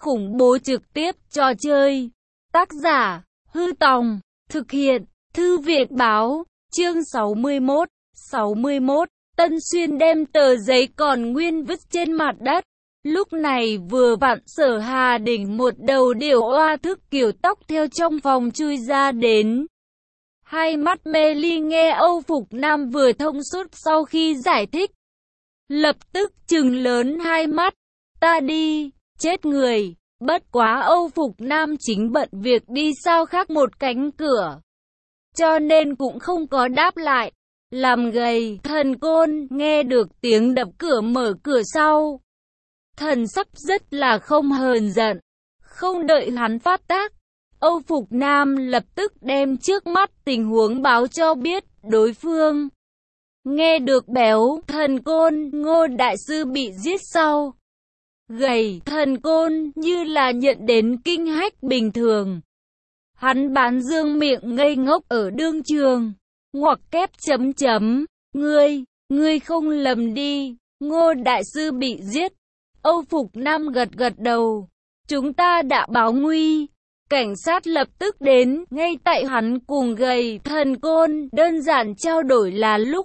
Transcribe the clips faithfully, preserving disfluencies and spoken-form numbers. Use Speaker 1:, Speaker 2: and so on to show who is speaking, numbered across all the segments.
Speaker 1: khủng bố trực tiếp trò chơi. Tác giả, Hư Tòng, thực hiện, Thư viện Báo, chương sáu mươi mốt, sáu mươi mốt, Tân Xuyên đem tờ giấy còn nguyên vứt trên mặt đất. Lúc này vừa vặn Sở Hà Đỉnh một đầu điểu oa thức kiểu tóc theo trong phòng chui ra đến. Hai mắt mê ly nghe Âu Phục Nam vừa thông suốt sau khi giải thích. Lập tức trừng lớn hai mắt. Ta đi, chết người. Bất quá Âu Phục Nam chính bận việc đi sao khác một cánh cửa, cho nên cũng không có đáp lại. Làm gầy, Thần Côn nghe được tiếng đập cửa mở cửa sau, thần sắc rất là không hờn giận. Không đợi hắn phát tác, Âu Phục Nam lập tức đem trước mắt tình huống báo cho biết đối phương. Nghe được béo, Thần Côn, Ngô Đại Sư bị giết sau, gầy, Thần Côn như là nhận đến kinh hách bình thường. Hắn bán dương miệng ngây ngốc ở đương trường, ngoặc kép chấm chấm, ngươi, ngươi không lầm đi, Ngô Đại Sư bị giết. Âu Phục Nam gật gật đầu, chúng ta đã báo nguy. Cảnh sát lập tức đến, ngay tại hắn cùng gầy, Thần Côn đơn giản trao đổi là lúc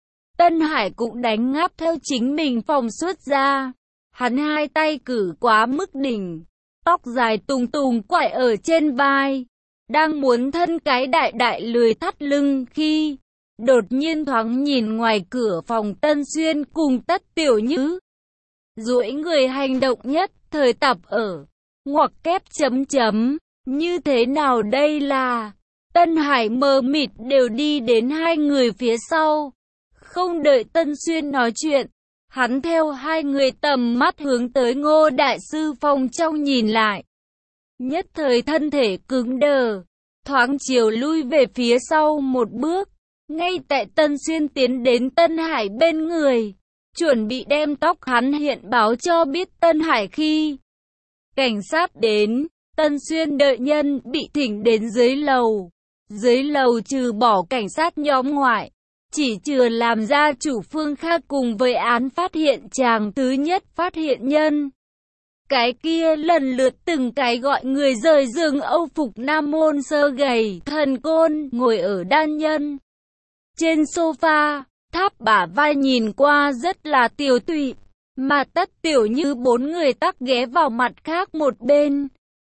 Speaker 1: Tân Hải cũng đánh ngáp theo chính mình phòng xuất ra. Hắn hai tay cử quá mức đỉnh, tóc dài tùng tùng quải ở trên vai, đang muốn thân cái đại đại lười thắt lưng khi đột nhiên thoáng nhìn ngoài cửa phòng Tân Xuyên cùng Tất Tiểu Như duỗi người hành động nhất thời tập ở ngoặc kép chấm chấm, như thế nào đây là? Tân Hải mờ mịt đều đi đến hai người phía sau, không đợi Tân Xuyên nói chuyện, hắn theo hai người tầm mắt hướng tới Ngô Đại Sư phòng trong nhìn lại. Nhất thời thân thể cứng đờ, thoáng chiều lui về phía sau một bước. Ngay tại Tân Xuyên tiến đến Tân Hải bên người, chuẩn bị đem tóc hắn hiện báo cho biết Tân Hải khi cảnh sát đến. Tân Xuyên đợi nhân bị thỉnh đến dưới lầu. Dưới lầu trừ bỏ cảnh sát nhóm ngoại, chỉ chừa làm ra chủ Phương Kha cùng với án phát hiện chàng thứ nhất phát hiện nhân. Cái kia lần lượt từng cái gọi người rời giường. Âu Phục Nam môn sơ gầy, Thần Côn ngồi ở đan nhân trên sofa, tháp bả vai nhìn qua rất là tiều tụy, mà Tất Tiểu Như bốn người tắc ghé vào mặt khác một bên,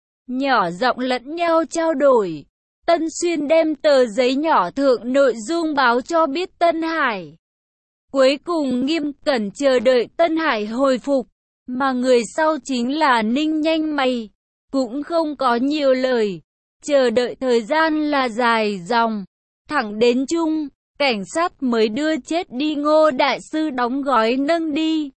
Speaker 1: nhỏ giọng lẫn nhau trao đổi. Tân Xuyên đem tờ giấy nhỏ thượng nội dung báo cho biết Tân Hải. Cuối cùng nghiêm cẩn chờ đợi Tân Hải hồi phục, mà người sau chính là Ninh Nhanh Mày, cũng không có nhiều lời, chờ đợi thời gian là dài dòng, thẳng đến chung, cảnh sát mới đưa chết đi Ngô Đại Sư đóng gói nâng đi,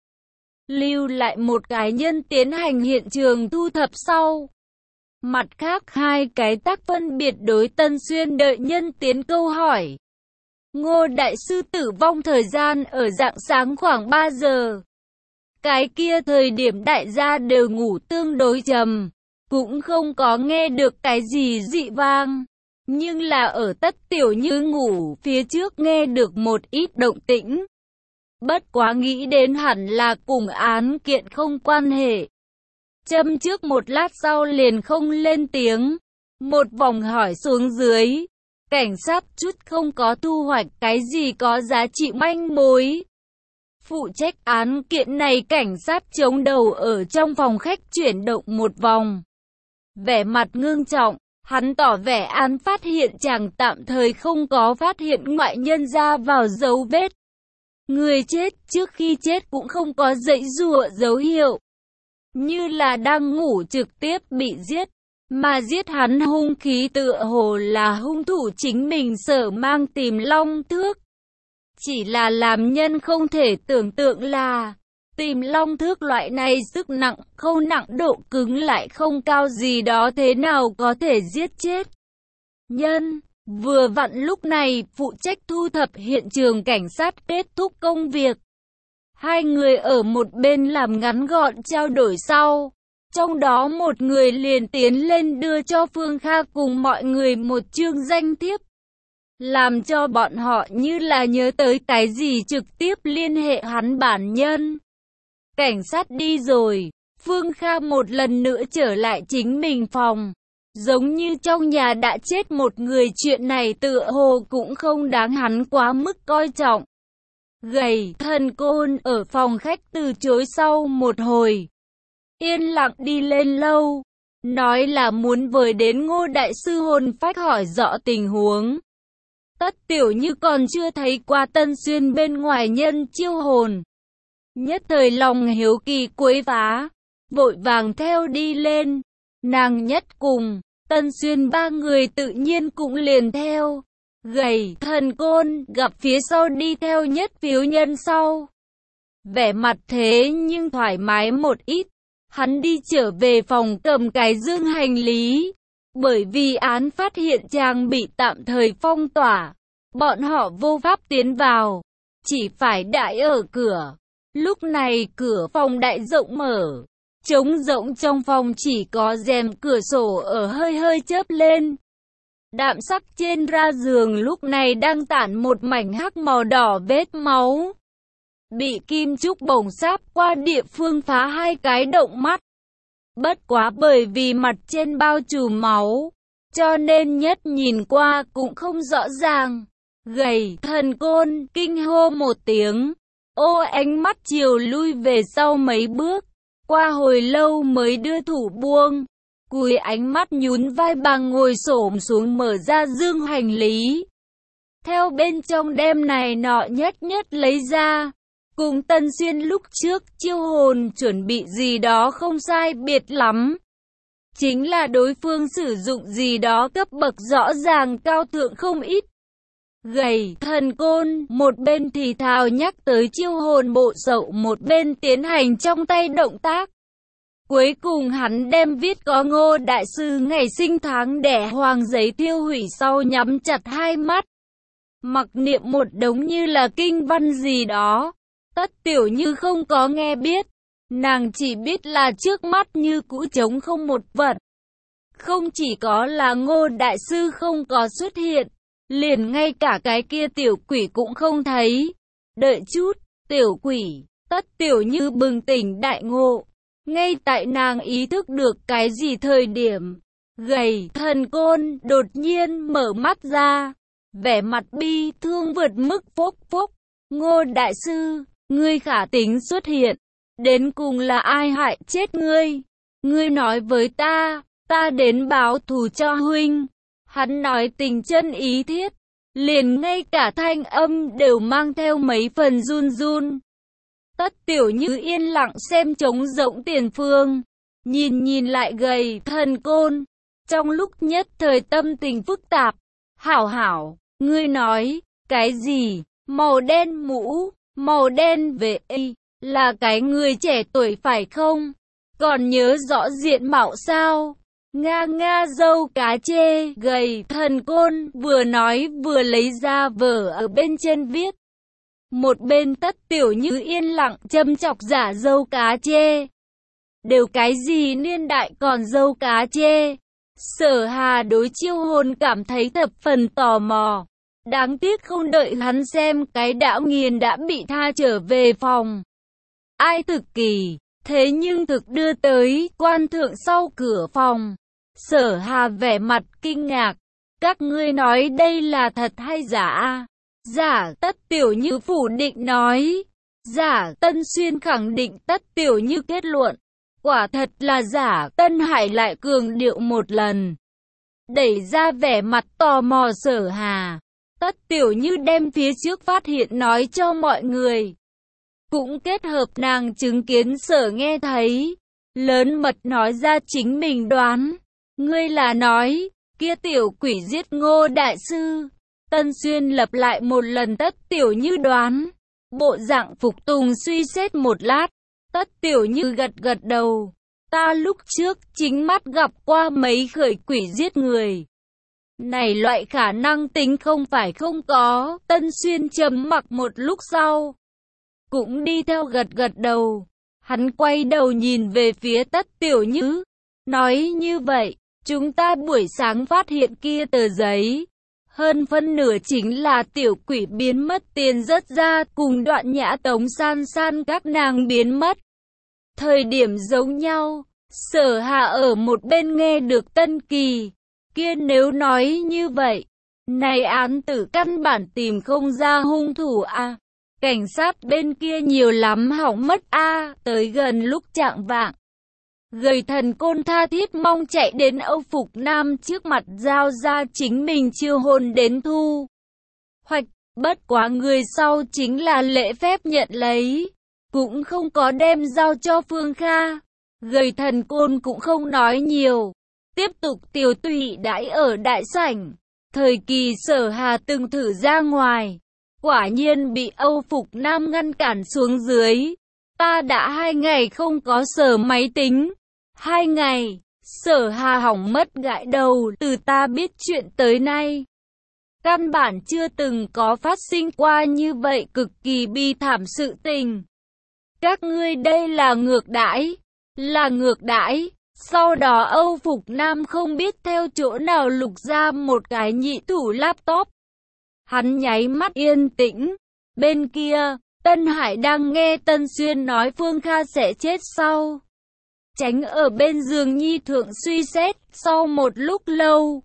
Speaker 1: lưu lại một cái nhân tiến hành hiện trường thu thập sau. Mặt khác hai cái tác phân biệt đối Tân Xuyên đợi nhân tiến câu hỏi. Ngô Đại Sư tử vong thời gian ở rạng sáng khoảng ba giờ. Cái kia thời điểm đại gia đều ngủ tương đối trầm, cũng không có nghe được cái gì dị vang. Nhưng là ở Tất Tiểu Như ngủ phía trước nghe được một ít động tĩnh. Bất quá nghĩ đến hẳn là cùng án kiện không quan hệ. Châm trước một lát sau liền không lên tiếng. Một vòng hỏi xuống dưới, cảnh sát chút không có thu hoạch cái gì có giá trị manh mối. Phụ trách án kiện này cảnh sát chống đầu ở trong phòng khách chuyển động một vòng, vẻ mặt ngưng trọng. Hắn tỏ vẻ án phát hiện chàng tạm thời không có phát hiện ngoại nhân ra vào dấu vết. Người chết trước khi chết cũng không có giãy giụa dấu hiệu, như là đang ngủ trực tiếp bị giết, mà giết hắn hung khí tựa hồ là hung thủ chính mình sở mang Tìm Long Thước. Chỉ là làm nhân không thể tưởng tượng là Tìm Long Thước loại này sức nặng không nặng độ cứng lại không cao gì đó thế nào có thể giết chết nhân. Vừa vặn lúc này phụ trách thu thập hiện trường cảnh sát kết thúc công việc. Hai người ở một bên làm ngắn gọn trao đổi sau, trong đó một người liền tiến lên đưa cho Phương Kha cùng mọi người một chương danh thiếp, làm cho bọn họ như là nhớ tới cái gì trực tiếp liên hệ hắn bản nhân. Cảnh sát đi rồi, Phương Kha một lần nữa trở lại chính mình phòng. Giống như trong nhà đã chết một người, chuyện này tựa hồ cũng không đáng hắn quá mức coi trọng. Gầy Thần Côn ở phòng khách từ chối sau một hồi. Yên lặng đi lên lâu. Nói là muốn với đến Ngô Đại Sư hồn phách hỏi rõ tình huống. Tất Tiểu Như còn chưa thấy qua Tân Xuyên bên ngoài nhân chiêu hồn. Nhất thời lòng hiếu kỳ quấy phá, vội vàng theo đi lên. Nàng nhất cùng, Tân Xuyên ba người tự nhiên cũng liền theo. Gầy Thần Côn gặp phía sau đi theo Nhất Phiếu Nhân sau. Vẻ mặt thế nhưng thoải mái một ít. Hắn đi trở về phòng cầm cái dương hành lý. Bởi vì án phát hiện chàng bị tạm thời phong tỏa, bọn họ vô pháp tiến vào, chỉ phải đãi ở cửa. Lúc này cửa phòng đại rộng mở, trống rỗng trong phòng chỉ có rèm cửa sổ ở hơi hơi chớp lên. Đạm sắc trên ra giường lúc này đang tản một mảnh hắc màu đỏ vết máu. Bị kim trúc bổng sáp qua địa phương phá hai cái động mắt. Bất quá bởi vì mặt trên bao trùm máu, cho nên Nhất nhìn qua cũng không rõ ràng. Gầy Thần Côn kinh hô một tiếng, ô ánh mắt chiều lui về sau mấy bước. Qua hồi lâu mới đưa thủ buông, cúi ánh mắt nhún vai bằng ngồi xổm xuống mở ra dương hành lý. Theo bên trong đem này nọ nhất nhất lấy ra. Cùng Tân Xuyên lúc trước chiêu hồn chuẩn bị gì đó không sai biệt lắm. Chính là đối phương sử dụng gì đó cấp bậc rõ ràng cao thượng không ít. Gầy Thần Côn một bên thì thào nhắc tới chiêu hồn bộ sậu, một bên tiến hành trong tay động tác. Cuối cùng hắn đem viết có Ngô Đại Sư ngày sinh tháng đẻ hoàng giấy tiêu hủy sau nhắm chặt hai mắt. Mặc niệm một đống như là kinh văn gì đó. Tất Tiểu Như không có nghe biết, nàng chỉ biết là trước mắt như cũ trống không một vật. Không chỉ có là Ngô Đại Sư không có xuất hiện, liền ngay cả cái kia tiểu quỷ cũng không thấy. Đợi chút, tiểu quỷ, Tất Tiểu Như bừng tỉnh đại ngộ. Ngay tại nàng ý thức được cái gì thời điểm, Gầy Thần Côn đột nhiên mở mắt ra, vẻ mặt bi thương vượt mức phốc phốc. Ngô Đại Sư, ngươi khả tính xuất hiện, đến cùng là ai hại chết ngươi? Ngươi nói với ta, ta đến báo thù cho huynh. Hắn nói tình chân ý thiết, liền ngay cả thanh âm đều mang theo mấy phần run run. Tất Tiểu Như yên lặng xem trống rỗng tiền phương, nhìn nhìn lại Gầy Thần Côn, trong lúc nhất thời tâm tình phức tạp. Hảo hảo, ngươi nói, cái gì? Màu đen mũ, màu đen về y, là cái người trẻ tuổi phải không? Còn nhớ rõ diện mạo sao? Nga nga dâu cá chê. Gầy Thần Côn vừa nói vừa lấy ra vở ở bên trên viết. Một bên Tất Tiểu Như yên lặng châm chọc giả dâu cá chê. Đều cái gì niên đại còn dâu cá chê? Sở Hà đối chiêu hồn cảm thấy thập phần tò mò. Đáng tiếc không đợi hắn xem cái đạo nghiền đã bị tha trở về phòng. Ai thực kỳ, thế nhưng thực đưa tới quan thượng sau cửa phòng. Sở Hà vẻ mặt kinh ngạc. Các ngươi nói đây là thật hay giả? Giả. Tất Tiểu Như phủ định nói. Giả. Tân Xuyên khẳng định. Tất Tiểu Như kết luận. Quả thật là giả. Tân Hải lại cường điệu một lần. Đẩy ra vẻ mặt tò mò Sở Hà. Tất Tiểu Như đem phía trước phát hiện nói cho mọi người. Cũng kết hợp nàng chứng kiến sở nghe thấy. Lớn mật nói ra chính mình đoán. Ngươi là nói, kia tiểu quỷ giết Ngô Đại Sư. Tân Xuyên lặp lại một lần Tất Tiểu Như đoán. Bộ dạng phục tùng suy xét một lát. Tất Tiểu Như gật gật đầu. Ta lúc trước chính mắt gặp qua mấy khởi quỷ giết người. Này loại khả năng tính không phải không có. Tân Xuyên trầm mặc một lúc sau, cũng đi theo gật gật đầu. Hắn quay đầu nhìn về phía Tất Tiểu Như, nói như vậy, chúng ta buổi sáng phát hiện kia tờ giấy, hơn phân nửa chính là tiểu quỷ biến mất tiền rất ra cùng Đoạn Nhã Tống San San các nàng biến mất. Thời điểm giống nhau, Sở Hà ở một bên nghe được Tân Kỳ kia nếu nói như vậy, này án tử căn bản tìm không ra hung thủ a. Cảnh sát bên kia nhiều lắm hỏng mất a. Tới gần lúc chạng vạng, Gầy Thần Côn tha thiết mong chạy đến Âu Phục Nam trước mặt giao ra chính mình chiêu hồn đến thu hoạch, bất quá người sau chính là lễ phép nhận lấy, cũng không có đem giao cho Phương Kha. Gầy Thần Côn cũng không nói nhiều, tiếp tục tiểu tụy đãi ở đại sảnh. Thời kỳ Sở Hà từng thử ra ngoài, quả nhiên bị Âu Phục Nam ngăn cản xuống dưới. Ta đã hai ngày không có sờ máy tính. Hai ngày, Sở Hà hỏng mất gãi đầu, từ ta biết chuyện tới nay. Căn bản chưa từng có phát sinh qua như vậy cực kỳ bi thảm sự tình. Các ngươi đây là ngược đãi, là ngược đãi. Sau đó Âu Phục Nam không biết theo chỗ nào lục ra một cái nhị thủ laptop. Hắn nháy mắt yên tĩnh. Bên kia, Tân Hải đang nghe Tân Xuyên nói Phương Kha sẽ chết sau. Tránh ở bên giường nhi thượng suy xét, sau một lúc lâu.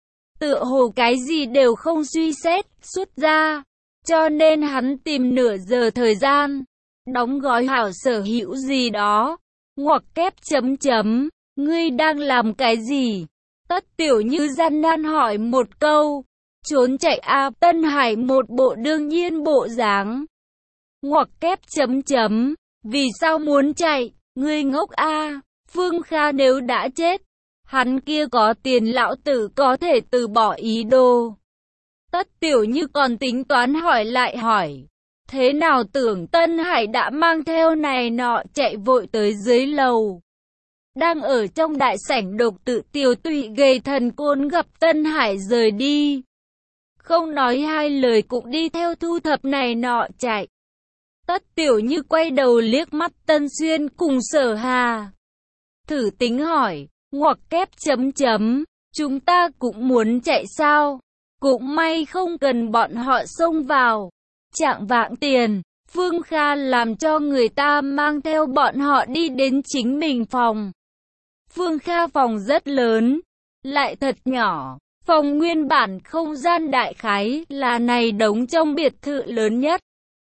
Speaker 1: Tựa hồ cái gì đều không suy xét, xuất ra. Cho nên hắn tìm nửa giờ thời gian, đóng gói hảo sở hữu gì đó. Ngoặc kép chấm chấm, ngươi đang làm cái gì? Tất Tiểu Như gian nan hỏi một câu. Trốn chạy a. Tân Hải một bộ đương nhiên bộ dáng. Ngoặc kép chấm chấm, vì sao muốn chạy? Ngươi ngốc a. Phương Kha nếu đã chết, hắn kia có tiền lão tử có thể từ bỏ ý đồ. Tất Tiểu Như còn tính toán hỏi lại hỏi. Thế nào tưởng Tân Hải đã mang theo này nọ chạy vội tới dưới lầu. Đang ở trong đại sảnh độc tự tiểu tụy Gầy Thần Côn gặp Tân Hải rời đi. Không nói hai lời cũng đi theo thu thập này nọ chạy. Tất Tiểu Như quay đầu liếc mắt Tân Xuyên cùng Sở Hà. Thử tính hỏi, ngoặc kép chấm chấm, chúng ta cũng muốn chạy sao? Cũng may không cần bọn họ xông vào. Chạng vạng tiền, Phương Kha làm cho người ta mang theo bọn họ đi đến chính mình phòng. Phương Kha phòng rất lớn, lại thật nhỏ. Phòng nguyên bản không gian đại khái là này đống trong biệt thự lớn nhất.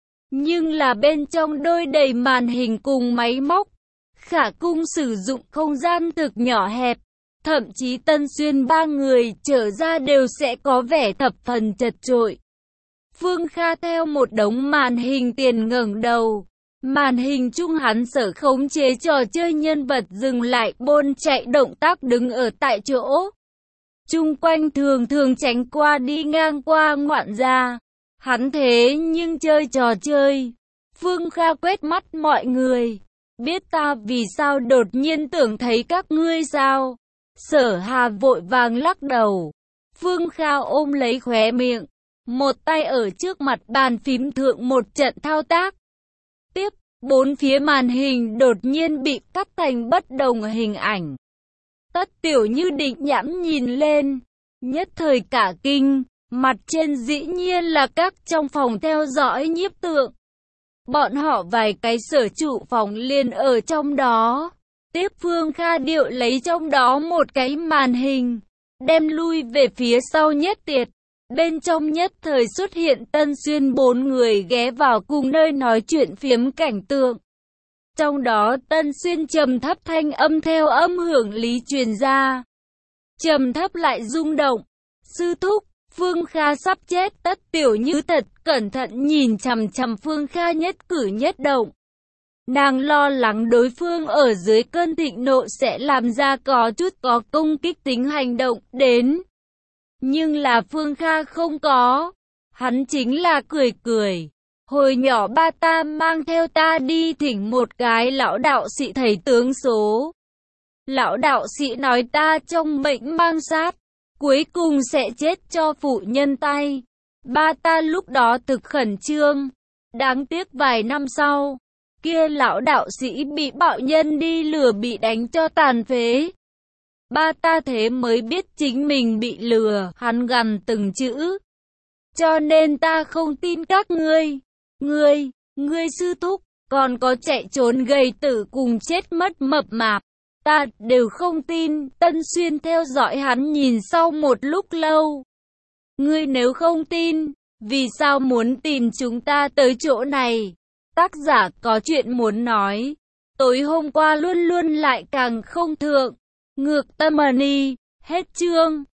Speaker 1: Nhưng là bên trong đôi đầy màn hình cùng máy móc. Khả cung sử dụng không gian thực nhỏ hẹp. Thậm chí Tân Xuyên ba người trở ra đều sẽ có vẻ thập phần chật chội. Phương Kha theo một đống màn hình tiền ngẩng đầu. Màn hình chung hắn sở khống chế trò chơi nhân vật dừng lại bôn chạy động tác đứng ở tại chỗ. Chung quanh thường thường tránh qua đi ngang qua ngoạn gia. Hắn thế nhưng chơi trò chơi. Phương Kha quét mắt mọi người. Biết ta vì sao đột nhiên tưởng thấy các ngươi sao? Sở Hà vội vàng lắc đầu. Phương Kha ôm lấy khóe miệng. Một tay ở trước mặt bàn phím thượng một trận thao tác. Tiếp, bốn phía màn hình đột nhiên bị cắt thành bất đồng hình ảnh. Tất Tiểu Như định nhãn nhìn lên. Nhất thời cả kinh, mặt trên dĩ nhiên là các trong phòng theo dõi nhiếp tượng. Bọn họ vài cái sở trụ phòng liền ở trong đó. Tiếp Phương Kha điệu lấy trong đó một cái màn hình, đem lui về phía sau nhất tiệt. Bên trong nhất thời xuất hiện Tân Xuyên bốn người ghé vào cùng nơi nói chuyện phiếm cảnh tượng. Trong đó Tân Xuyên trầm thấp thanh âm theo âm hưởng lý truyền ra. Trầm thấp lại rung động. Sư thúc, Phương Kha sắp chết. Tất Tiểu Như thật cẩn thận nhìn chằm chằm Phương Kha nhất cử nhất động. Nàng lo lắng đối phương ở dưới cơn thịnh nộ sẽ làm ra có chút có công kích tính hành động đến. Nhưng là Phương Kha không có. Hắn chính là cười cười. Hồi nhỏ ba ta mang theo ta đi thỉnh một cái lão đạo sĩ thầy tướng số. Lão đạo sĩ nói ta trong bệnh mang sát, cuối cùng sẽ chết cho phụ nhân tay. Ba ta lúc đó thực khẩn trương. Đáng tiếc vài năm sau, kia lão đạo sĩ bị bạo nhân đi lừa bị đánh cho tàn phế. Ba ta thế mới biết chính mình bị lừa, hắn gằn từng chữ. Cho nên ta không tin các ngươi. Ngươi, ngươi sư thúc, còn có chạy trốn gầy tử cùng chết mất mập mạp. Ta đều không tin. Tân Xuyên theo dõi hắn nhìn sau một lúc lâu. Ngươi nếu không tin, vì sao muốn tìm chúng ta tới chỗ này? Tác giả có chuyện muốn nói. Tối hôm qua luôn luôn lại càng không thượng. Ngược tâm money. Hết chương.